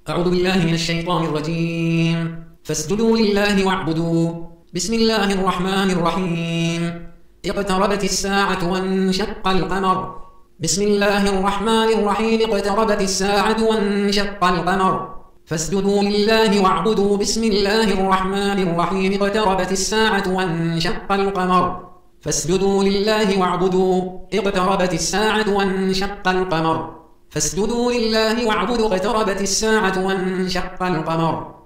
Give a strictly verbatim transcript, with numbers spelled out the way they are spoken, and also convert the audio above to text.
أعوذ بالله من الشيطان الرجيم. فاسجدوا لله واعبدوا. بسم الله الرحمن الرحيم. اقتربت الساعة وانشق القمر. بسم الله الرحمن الرحيم. اقتربت الساعة وانشق القمر. فاسجدوا لله واعبدوا. بسم الله الرحمن الرحيم. اقتربت الساعة وانشق القمر. فاسجدوا لله واعبدوا. اقتربت الساعة وانشق القمر. فاسجدوا لله واعبدوا. اقتربت الساعة وانشق القمر.